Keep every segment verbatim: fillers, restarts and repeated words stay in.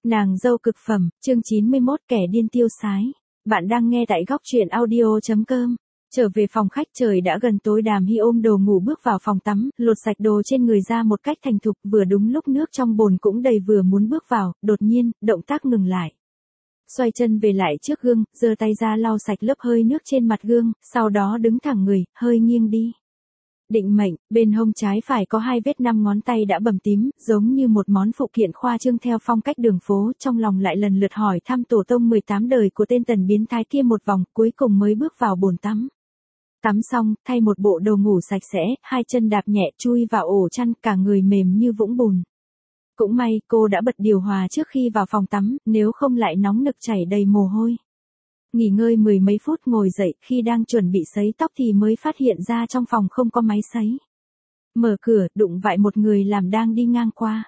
Nàng dâu cực phẩm, chương chín mươi mốt kẻ điên tiêu sái. Bạn đang nghe tại góc truyện audio.com. Trở về phòng khách trời đã gần tối, Đàm Hy ôm đồ ngủ bước vào phòng tắm, lột sạch đồ trên người ra một cách thành thục, vừa đúng lúc nước trong bồn cũng đầy, vừa muốn bước vào, đột nhiên, động tác ngừng lại. Xoay chân về lại trước gương, giơ tay ra lau sạch lớp hơi nước trên mặt gương, sau đó đứng thẳng người, hơi nghiêng đi. Định mệnh, bên hông trái phải có hai vết năm ngón tay đã bầm tím, giống như một món phụ kiện khoa trương theo phong cách đường phố, trong lòng lại lần lượt hỏi thăm tổ tông mười tám đời của tên tần biến thái kia một vòng, cuối cùng mới bước vào bồn tắm. Tắm xong, thay một bộ đồ ngủ sạch sẽ, hai chân đạp nhẹ chui vào ổ chăn, cả người mềm như vũng bùn. Cũng may, cô đã bật điều hòa trước khi vào phòng tắm, nếu không lại nóng nực chảy đầy mồ hôi. Nghỉ ngơi mười mấy phút ngồi dậy, khi đang chuẩn bị sấy tóc thì mới phát hiện ra trong phòng không có máy sấy. Mở cửa, đụng vại một người làm đang đi ngang qua.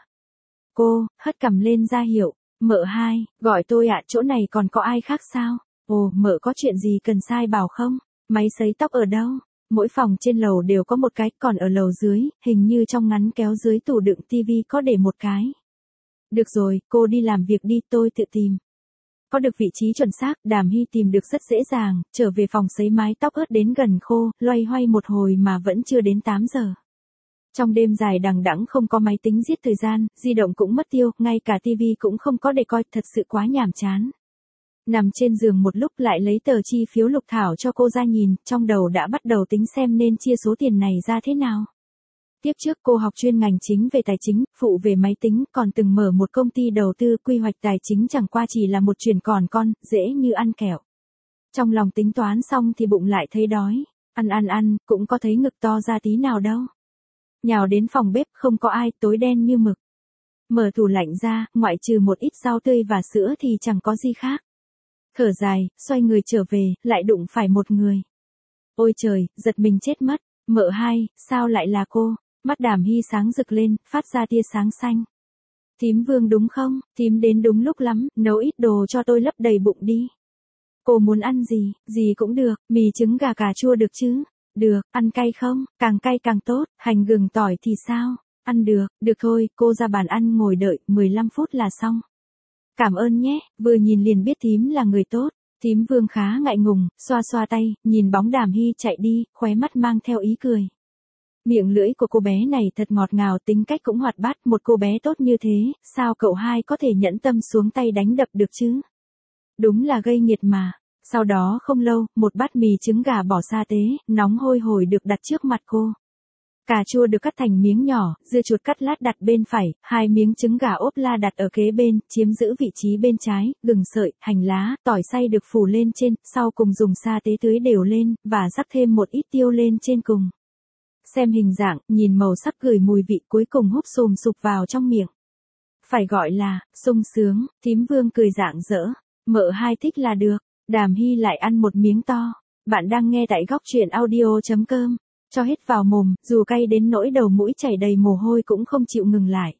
Cô, hất cằm lên ra hiệu, mợ hai, gọi tôi ạ, chỗ này còn có ai khác sao? Ồ, mợ có chuyện gì cần sai bảo không? Máy sấy tóc ở đâu? Mỗi phòng trên lầu đều có một cái, còn ở lầu dưới, hình như trong ngăn kéo dưới tủ đựng tivi có để một cái. Được rồi, cô đi làm việc đi, tôi tự tìm. Có được vị trí chuẩn xác, Đàm Hy tìm được rất dễ dàng, trở về phòng sấy mái tóc ướt đến gần khô, loay hoay một hồi mà vẫn chưa đến tám giờ. Trong đêm dài đằng đẵng không có máy tính giết thời gian, di động cũng mất tiêu, ngay cả tivi cũng không có để coi, thật sự quá nhàm chán. Nằm trên giường một lúc lại lấy tờ chi phiếu lục thảo cho cô ra nhìn, trong đầu đã bắt đầu tính xem nên chia số tiền này ra thế nào. Tiếp trước cô học chuyên ngành chính về tài chính, phụ về máy tính, còn từng mở một công ty đầu tư, quy hoạch tài chính chẳng qua chỉ là một chuyện còn con, dễ như ăn kẹo. Trong lòng tính toán xong thì bụng lại thấy đói, ăn ăn ăn, cũng có thấy ngực to ra tí nào đâu. Nhào đến phòng bếp không có ai, tối đen như mực. Mở tủ lạnh ra, ngoại trừ một ít rau tươi và sữa thì chẳng có gì khác. Thở dài, xoay người trở về, lại đụng phải một người. Ôi trời, giật mình chết mất, mợ hai, sao lại là cô? Mắt Đàm Hy sáng rực lên, phát ra tia sáng xanh. Thím Vương đúng không? Thím đến đúng lúc lắm, nấu ít đồ cho tôi lấp đầy bụng đi. Cô muốn ăn gì? Gì cũng được, mì trứng gà cà chua được chứ? Được, ăn cay không? Càng cay càng tốt, hành gừng tỏi thì sao? Ăn được, được thôi, cô ra bàn ăn ngồi đợi, mười lăm phút là xong. Cảm ơn nhé, vừa nhìn liền biết thím là người tốt. Thím Vương khá ngại ngùng, xoa xoa tay, nhìn bóng Đàm Hy chạy đi, khóe mắt mang theo ý cười. Miệng lưỡi của cô bé này thật ngọt ngào, tính cách cũng hoạt bát, một cô bé tốt như thế, sao cậu hai có thể nhẫn tâm xuống tay đánh đập được chứ? Đúng là gây nghiệt mà. Sau đó không lâu, một bát mì trứng gà bỏ sa tế, nóng hôi hổi được đặt trước mặt cô. Cà chua được cắt thành miếng nhỏ, dưa chuột cắt lát đặt bên phải, hai miếng trứng gà ốp la đặt ở kế bên, chiếm giữ vị trí bên trái, gừng sợi, hành lá, tỏi xay được phủ lên trên, sau cùng dùng sa tế tưới đều lên, và rắc thêm một ít tiêu lên trên cùng. Xem hình dạng, nhìn màu sắc, gửi mùi vị, cuối cùng húp sùm sụp vào trong miệng. Phải gọi là, sung sướng, thím Vương cười rạng rỡ, mợ hai thích là được. Đàm Hy lại ăn một miếng to. Bạn đang nghe tại góc truyện audio.com. Cho hết vào mồm, dù cay đến nỗi đầu mũi chảy đầy mồ hôi cũng không chịu ngừng lại.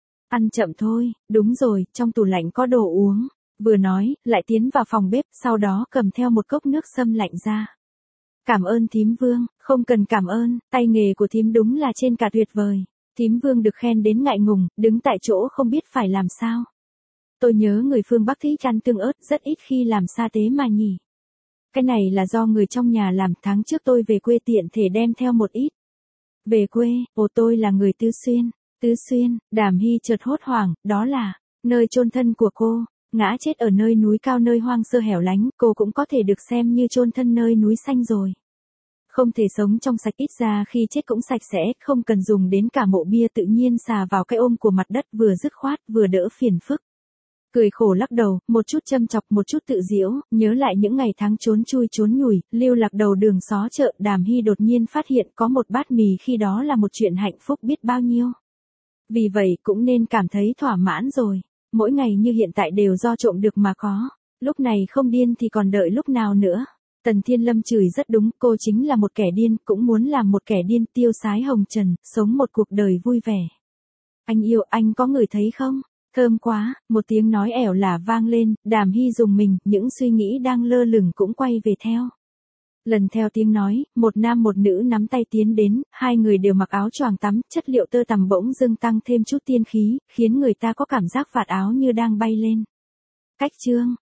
Ăn chậm thôi, đúng rồi, trong tủ lạnh có đồ uống. Vừa nói, lại tiến vào phòng bếp, sau đó cầm theo một cốc nước sâm lạnh ra. Cảm ơn thím Vương, không cần cảm ơn, tay nghề của thím đúng là trên cả tuyệt vời. Thím Vương được khen đến ngại ngùng, đứng tại chỗ không biết phải làm sao. Tôi nhớ người phương Bắc thích ăn tương ớt, rất ít khi làm sa tế mà nhỉ. Cái này là do người trong nhà làm, tháng trước tôi về quê tiện thể đem theo một ít. Về quê, ồ tôi là người Tứ Xuyên. Tứ Xuyên, Đàm Hy chợt hốt hoảng, đó là nơi chôn thân của cô, ngã chết ở nơi núi cao, nơi hoang sơ hẻo lánh, cô cũng có thể được xem như chôn thân nơi núi xanh rồi. Không thể sống trong sạch, ít ra khi chết cũng sạch sẽ, không cần dùng đến cả mộ bia, tự nhiên xà vào cái ôm của mặt đất, vừa dứt khoát, vừa đỡ phiền phức. Cười khổ lắc đầu, một chút châm chọc, một chút tự giễu, nhớ lại những ngày tháng trốn chui trốn nhủi, lưu lạc đầu đường xó chợ, Đàm Hy đột nhiên phát hiện có một bát mì khi đó là một chuyện hạnh phúc biết bao nhiêu. Vì vậy cũng nên cảm thấy thỏa mãn rồi, mỗi ngày như hiện tại đều do trộm được mà có, lúc này không điên thì còn đợi lúc nào nữa. Tần Thiên Lâm chửi rất đúng, cô chính là một kẻ điên, cũng muốn làm một kẻ điên, tiêu sái hồng trần, sống một cuộc đời vui vẻ. Anh yêu, anh có ngửi thấy không? Thơm quá, một tiếng nói ẻo lả vang lên, Đàm Hy dùng mình, những suy nghĩ đang lơ lửng cũng quay về theo. Lần theo tiếng nói, một nam một nữ nắm tay tiến đến, hai người đều mặc áo choàng tắm, chất liệu tơ tằm bỗng dưng tăng thêm chút tiên khí, khiến người ta có cảm giác vạt áo như đang bay lên. Cách chương